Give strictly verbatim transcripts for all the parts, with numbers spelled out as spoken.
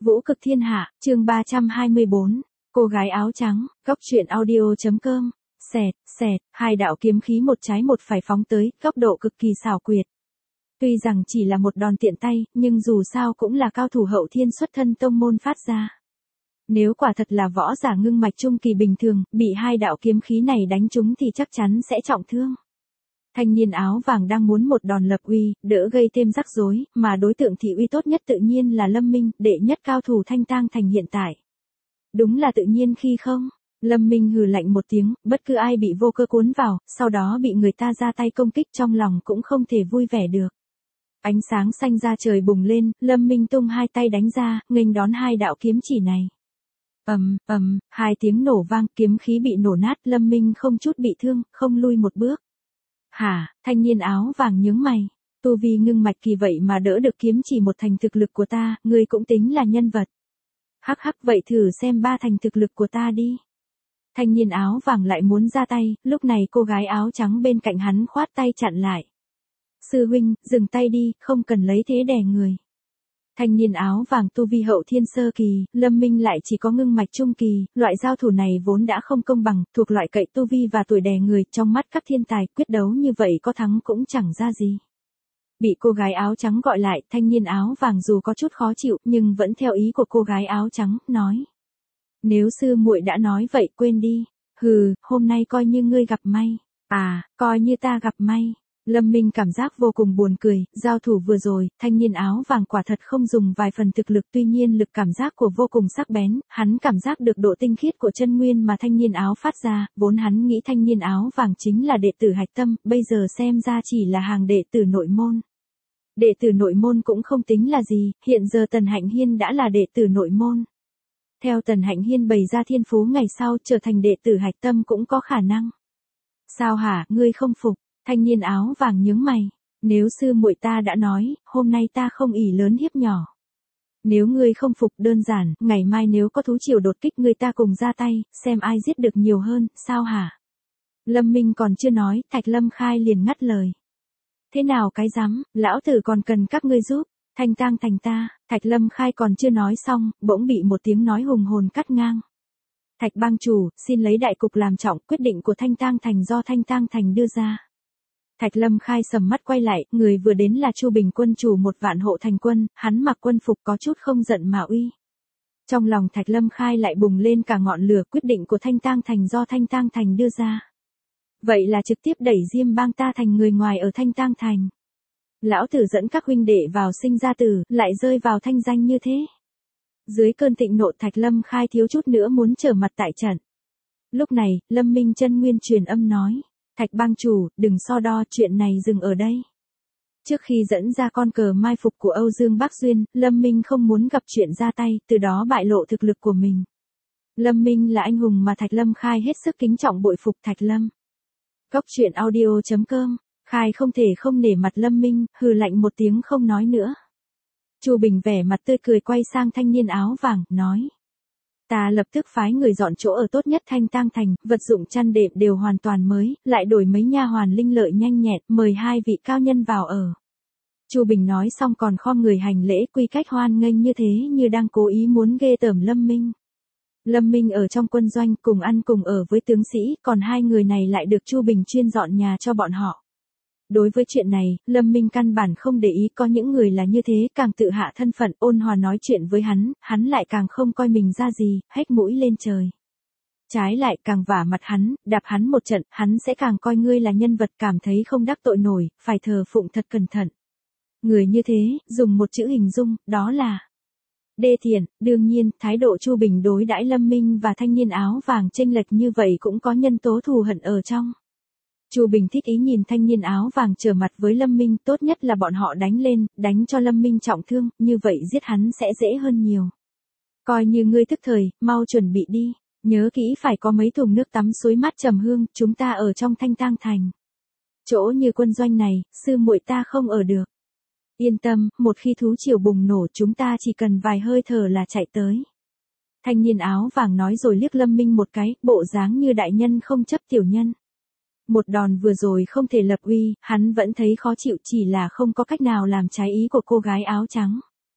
Vũ cực thiên hạ, chương ba trăm hai mươi bốn, cô gái áo trắng, góc truyện audio.com, xẹt, xẹt, hai đạo kiếm khí một trái một phải phóng tới, góc độ cực kỳ xảo quyệt. Tuy rằng chỉ là một đòn tiện tay, nhưng dù sao cũng là cao thủ hậu thiên xuất thân tông môn phát ra. Nếu quả thật là võ giả ngưng mạch trung kỳ bình thường, bị hai đạo kiếm khí này đánh trúng thì chắc chắn sẽ trọng thương. Thanh niên áo vàng đang muốn một đòn lập uy, đỡ gây thêm rắc rối, mà đối tượng thị uy tốt nhất tự nhiên là Lâm Minh, đệ nhất cao thủ Thanh Tang Thành hiện tại. Đúng là tự nhiên khi không? Lâm Minh hừ lạnh một tiếng, bất cứ ai bị vô cơ cuốn vào, sau đó bị người ta ra tay công kích trong lòng cũng không thể vui vẻ được. Ánh sáng xanh ra trời bùng lên, Lâm Minh tung hai tay đánh ra, nghênh đón hai đạo kiếm chỉ này. Ầm, ầm, hai tiếng nổ vang, kiếm khí bị nổ nát, Lâm Minh không chút bị thương, không lui một bước. Hả, thanh niên áo vàng nhướng mày, tu vi ngưng mạch kỳ vậy mà đỡ được kiếm chỉ một thành thực lực của ta, ngươi cũng tính là nhân vật. Hắc hắc, vậy thử xem ba thành thực lực của ta đi. Thanh niên áo vàng lại muốn ra tay, lúc này cô gái áo trắng bên cạnh hắn khoát tay chặn lại. Sư huynh, dừng tay đi, không cần lấy thế đè người. Thanh niên áo vàng tu vi hậu thiên sơ kỳ, Lâm Minh lại chỉ có ngưng mạch trung kỳ, loại giao thủ này vốn đã không công bằng, thuộc loại cậy tu vi và tuổi đè người, trong mắt các thiên tài, quyết đấu như vậy có thắng cũng chẳng ra gì. Bị cô gái áo trắng gọi lại, thanh niên áo vàng dù có chút khó chịu, nhưng vẫn theo ý của cô gái áo trắng, nói. Nếu sư muội đã nói vậy quên đi, hừ, hôm nay coi như ngươi gặp may, à, coi như ta gặp may. Lâm Minh cảm giác vô cùng buồn cười, giao thủ vừa rồi, thanh niên áo vàng quả thật không dùng vài phần thực lực, tuy nhiên lực cảm giác của vô cùng sắc bén, hắn cảm giác được độ tinh khiết của chân nguyên mà thanh niên áo phát ra, vốn hắn nghĩ thanh niên áo vàng chính là đệ tử hạch tâm, bây giờ xem ra chỉ là hàng đệ tử nội môn. Đệ tử nội môn cũng không tính là gì, hiện giờ Tần Hạnh Hiên đã là đệ tử nội môn. Theo Tần Hạnh Hiên bày ra thiên phú ngày sau trở thành đệ tử hạch tâm cũng có khả năng. Sao hả, ngươi không phục? Thanh niên áo vàng nhướng mày, nếu sư muội ta đã nói, hôm nay ta không ỷ lớn hiếp nhỏ. Nếu ngươi không phục đơn giản, ngày mai nếu có thú triều đột kích người ta cùng ra tay, xem ai giết được nhiều hơn, sao hả? Lâm Minh còn chưa nói, Thạch Lâm Khai liền ngắt lời. Thế nào cái rắm, lão tử còn cần các ngươi giúp, Thanh Tang Thành ta, Thạch Lâm Khai còn chưa nói xong, bỗng bị một tiếng nói hùng hồn cắt ngang. Thạch bang chủ, xin lấy đại cục làm trọng, quyết định của Thanh Tang Thành do Thanh Tang Thành đưa ra. Thạch Lâm Khai sầm mắt quay lại, người vừa đến là Chu Bình quân chủ một vạn hộ thành quân, hắn mặc quân phục có chút không giận mà uy. Trong lòng Thạch Lâm Khai lại bùng lên cả ngọn lửa, quyết định của Thanh Tang Thành do Thanh Tang Thành đưa ra. Vậy là trực tiếp đẩy Diêm Bang ta thành người ngoài ở Thanh Tang Thành. Lão tử dẫn các huynh đệ vào sinh ra tử, lại rơi vào thanh danh như thế. Dưới cơn thịnh nộ Thạch Lâm Khai thiếu chút nữa muốn trở mặt tại trận. Lúc này, Lâm Minh chân nguyên truyền âm nói. Thạch bang chủ, đừng so đo, chuyện này dừng ở đây. Trước khi dẫn ra con cờ mai phục của Âu Dương Bác Duyên, Lâm Minh không muốn gặp chuyện ra tay, từ đó bại lộ thực lực của mình. Lâm Minh là anh hùng mà Thạch Lâm Khai hết sức kính trọng bội phục Thạch Lâm. Góc truyện audio.com, Khai không thể không nể mặt Lâm Minh, hừ lạnh một tiếng không nói nữa. Chu Bình vẻ mặt tươi cười quay sang thanh niên áo vàng, nói. Ta lập tức phái người dọn chỗ ở tốt nhất Thanh Tang Thành, vật dụng chăn đệm đều hoàn toàn mới, lại đổi mấy nha hoàn linh lợi nhanh nhẹn, mời hai vị cao nhân vào ở. Chu Bình nói xong còn khom người hành lễ quy cách hoan nghênh như thế như đang cố ý muốn ghê tởm Lâm Minh. Lâm Minh ở trong quân doanh cùng ăn cùng ở với tướng sĩ, còn hai người này lại được Chu Bình chuyên dọn nhà cho bọn họ. Đối với chuyện này, Lâm Minh căn bản không để ý, có những người là như thế, càng tự hạ thân phận, ôn hòa nói chuyện với hắn, hắn lại càng không coi mình ra gì, hét mũi lên trời. Trái lại, càng vả mặt hắn, đạp hắn một trận, hắn sẽ càng coi ngươi là nhân vật, cảm thấy không đắc tội nổi, phải thờ phụng thật cẩn thận. Người như thế, dùng một chữ hình dung, đó là đê tiện. Đương nhiên, thái độ Chu Bình đối đãi Lâm Minh và thanh niên áo vàng chênh lệch như vậy cũng có nhân tố thù hận ở trong. Chu Bình thích ý nhìn thanh niên áo vàng trở mặt với Lâm Minh, tốt nhất là bọn họ đánh lên, đánh cho Lâm Minh trọng thương, như vậy giết hắn sẽ dễ hơn nhiều. Coi như ngươi thức thời, mau chuẩn bị đi, nhớ kỹ phải có mấy thùng nước tắm suối mát trầm hương, chúng ta ở trong Thanh Tang Thành. Chỗ như quân doanh này, sư muội ta không ở được. Yên tâm, một khi thú triều bùng nổ chúng ta chỉ cần vài hơi thở là chạy tới. Thanh niên áo vàng nói rồi liếc Lâm Minh một cái, bộ dáng như đại nhân không chấp tiểu nhân. Một đòn vừa rồi không thể lập uy, hắn vẫn thấy khó chịu, chỉ là không có cách nào làm trái ý của cô gái áo trắng.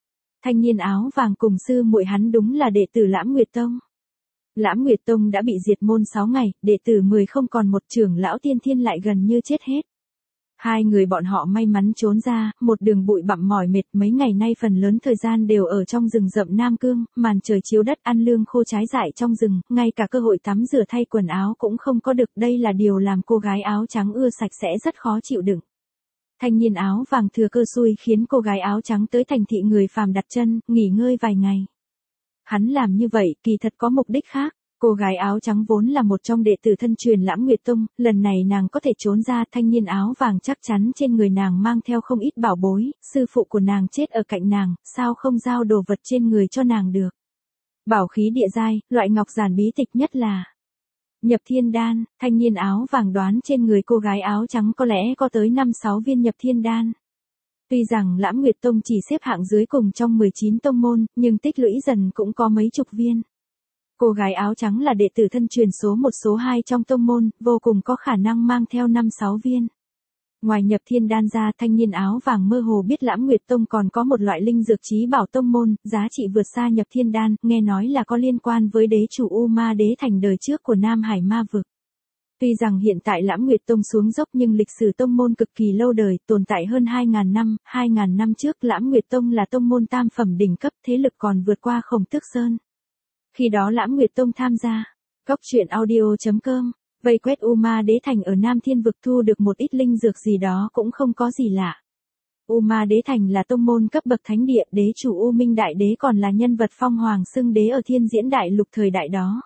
Thanh niên áo vàng cùng sư muội hắn đúng là đệ tử Lãm Nguyệt Tông. Lãm Nguyệt Tông đã bị diệt môn sáu ngày, đệ tử mười không còn một, trưởng lão tiên thiên lại gần như chết hết. Hai người bọn họ may mắn trốn ra, một đường bụi bặm mỏi mệt, mấy ngày nay phần lớn thời gian đều ở trong rừng rậm Nam Cương, màn trời chiếu đất, ăn lương khô trái dại trong rừng, ngay cả cơ hội tắm rửa thay quần áo cũng không có được, đây là điều làm cô gái áo trắng ưa sạch sẽ rất khó chịu đựng. Thanh niên áo vàng thừa cơ xui khiến cô gái áo trắng tới thành thị người phàm đặt chân, nghỉ ngơi vài ngày. Hắn làm như vậy kỳ thật có mục đích khác. Cô gái áo trắng vốn là một trong đệ tử thân truyền Lãm Nguyệt Tông, lần này nàng có thể trốn ra, thanh niên áo vàng chắc chắn trên người nàng mang theo không ít bảo bối, sư phụ của nàng chết ở cạnh nàng, sao không giao đồ vật trên người cho nàng được. Bảo khí địa giai, loại ngọc giản bí tịch nhất là Nhập Thiên Đan, thanh niên áo vàng đoán trên người cô gái áo trắng có lẽ có tới năm sáu viên Nhập Thiên Đan. Tuy rằng Lãm Nguyệt Tông chỉ xếp hạng dưới cùng trong mười chín tông môn, nhưng tích lũy dần cũng có mấy chục viên. Cô gái áo trắng là đệ tử thân truyền số một số hai trong tông môn, vô cùng có khả năng mang theo năm sáu viên. Ngoài Nhập Thiên Đan ra, thanh niên áo vàng mơ hồ biết Lãm Nguyệt Tông còn có một loại linh dược trí bảo tông môn, giá trị vượt xa Nhập Thiên Đan, nghe nói là có liên quan với đế chủ U Ma Đế thành đời trước của Nam Hải Ma Vực. Tuy rằng hiện tại Lãm Nguyệt Tông xuống dốc nhưng lịch sử tông môn cực kỳ lâu đời, tồn tại hơn hai nghìn năm, hai nghìn năm trước Lãm Nguyệt Tông là tông môn tam phẩm đỉnh cấp, thế lực còn vượt qua Khổng Tước Sơn. Khi đó Lãm Nguyệt Tông tham gia, Cóc Truyện Audio chấm com, vây quét U Ma Đế thành ở Nam Thiên Vực thu được một ít linh dược gì đó cũng không có gì lạ. U Ma Đế thành là tông môn cấp bậc thánh địa, đế chủ U Minh Đại Đế còn là nhân vật phong hoàng xưng đế ở Thiên Diễn Đại Lục thời đại đó.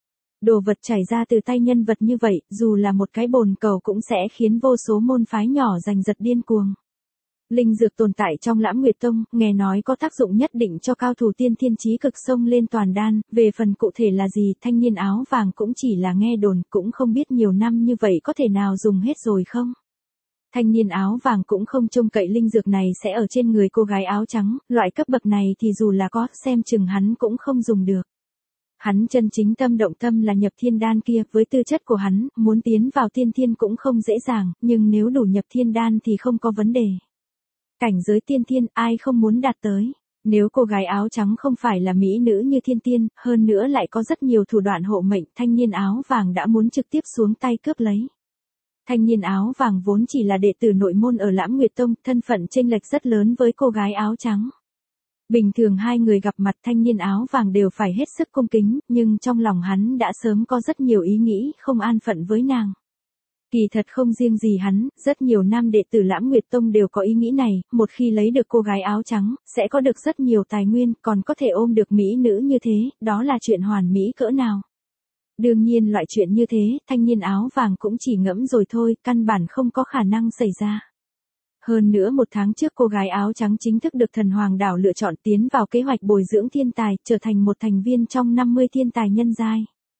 Đồ vật chảy ra từ tay nhân vật như vậy, dù là một cái bồn cầu cũng sẽ khiến vô số môn phái nhỏ giành giật điên cuồng. Linh dược tồn tại trong Lãm Nguyệt Tông, nghe nói có tác dụng nhất định cho cao thủ tiên thiên chí cực xông lên toàn đan, về phần cụ thể là gì, thanh niên áo vàng cũng chỉ là nghe đồn, cũng không biết nhiều năm như vậy có thể nào dùng hết rồi không. Thanh niên áo vàng cũng không trông cậy linh dược này sẽ ở trên người cô gái áo trắng, loại cấp bậc này thì dù là có, xem chừng hắn cũng không dùng được. Hắn chân chính tâm động tâm là Nhập Thiên Đan kia, với tư chất của hắn, muốn tiến vào tiên thiên cũng không dễ dàng, nhưng nếu đủ Nhập Thiên Đan thì không có vấn đề. Cảnh giới tiên thiên, ai không muốn đạt tới. Nếu cô gái áo trắng không phải là mỹ nữ như thiên tiên, hơn nữa lại có rất nhiều thủ đoạn hộ mệnh, thanh niên áo vàng đã muốn trực tiếp xuống tay cướp lấy. Thanh niên áo vàng vốn chỉ là đệ tử nội môn ở Lãm Nguyệt Tông, thân phận chênh lệch rất lớn với cô gái áo trắng. Bình thường hai người gặp mặt thanh niên áo vàng đều phải hết sức cung kính, nhưng trong lòng hắn đã sớm có rất nhiều ý nghĩ không an phận với nàng. Kỳ thật không riêng gì hắn, rất nhiều nam đệ tử Lãm Nguyệt Tông đều có ý nghĩ này, một khi lấy được cô gái áo trắng, sẽ có được rất nhiều tài nguyên, còn có thể ôm được mỹ nữ như thế, đó là chuyện hoàn mỹ cỡ nào. Đương nhiên loại chuyện như thế, thanh niên áo vàng cũng chỉ ngẫm rồi thôi, căn bản không có khả năng xảy ra. Hơn nữa một tháng trước cô gái áo trắng chính thức được thần hoàng đảo lựa chọn tiến vào kế hoạch bồi dưỡng thiên tài, trở thành một thành viên trong năm mươi thiên tài nhân giai.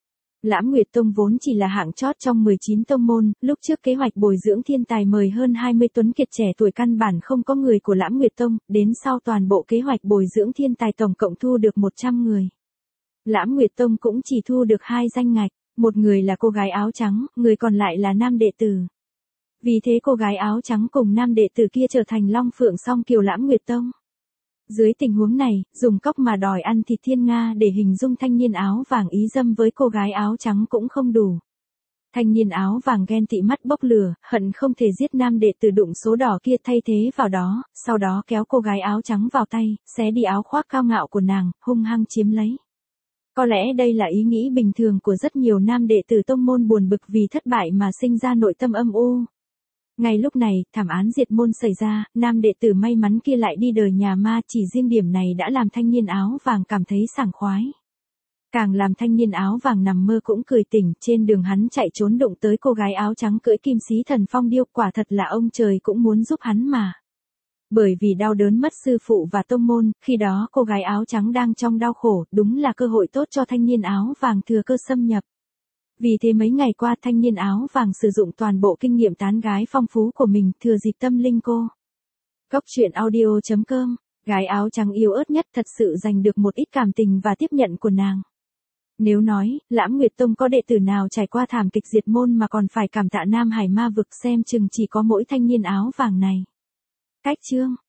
Lãm Nguyệt Tông vốn chỉ là hạng chót trong mười chín tông môn, lúc trước kế hoạch bồi dưỡng thiên tài mời hơn hai mươi tuấn kiệt trẻ tuổi căn bản không có người của Lãm Nguyệt Tông, đến sau toàn bộ kế hoạch bồi dưỡng thiên tài tổng cộng thu được một trăm người. Lãm Nguyệt Tông cũng chỉ thu được hai danh ngạch, một người là cô gái áo trắng, người còn lại là nam đệ tử. Vì thế cô gái áo trắng cùng nam đệ tử kia trở thành Long Phượng song kiều Lãm Nguyệt Tông. Dưới tình huống này, dùng cóc mà đòi ăn thịt thiên nga để hình dung thanh niên áo vàng ý dâm với cô gái áo trắng cũng không đủ. Thanh niên áo vàng ghen tị mắt bốc lửa, hận không thể giết nam đệ tử đụng số đỏ kia thay thế vào đó, sau đó kéo cô gái áo trắng vào tay, xé đi áo khoác cao ngạo của nàng, hung hăng chiếm lấy. Có lẽ đây là ý nghĩ bình thường của rất nhiều nam đệ tử tông môn buồn bực vì thất bại mà sinh ra nội tâm âm u. Ngay lúc này, thảm án diệt môn xảy ra, nam đệ tử may mắn kia lại đi đời nhà ma, chỉ riêng điểm này đã làm thanh niên áo vàng cảm thấy sảng khoái. Càng làm thanh niên áo vàng nằm mơ cũng cười tỉnh, trên đường hắn chạy trốn đụng tới cô gái áo trắng cưỡi kim xí thần phong điêu, quả thật là ông trời cũng muốn giúp hắn mà. Bởi vì đau đớn mất sư phụ và tông môn, khi đó cô gái áo trắng đang trong đau khổ, đúng là cơ hội tốt cho thanh niên áo vàng thừa cơ xâm nhập. Vì thế mấy ngày qua thanh niên áo vàng sử dụng toàn bộ kinh nghiệm tán gái phong phú của mình, thừa dịp tâm linh cô. Cóc Truyện Audio chấm com, gái áo trắng yếu ớt nhất thật sự giành được một ít cảm tình và tiếp nhận của nàng. Nếu nói, Lãm Nguyệt Tông có đệ tử nào trải qua thảm kịch diệt môn mà còn phải cảm tạ Nam Hải Ma Vực, xem chừng chỉ có mỗi thanh niên áo vàng này. Cách chương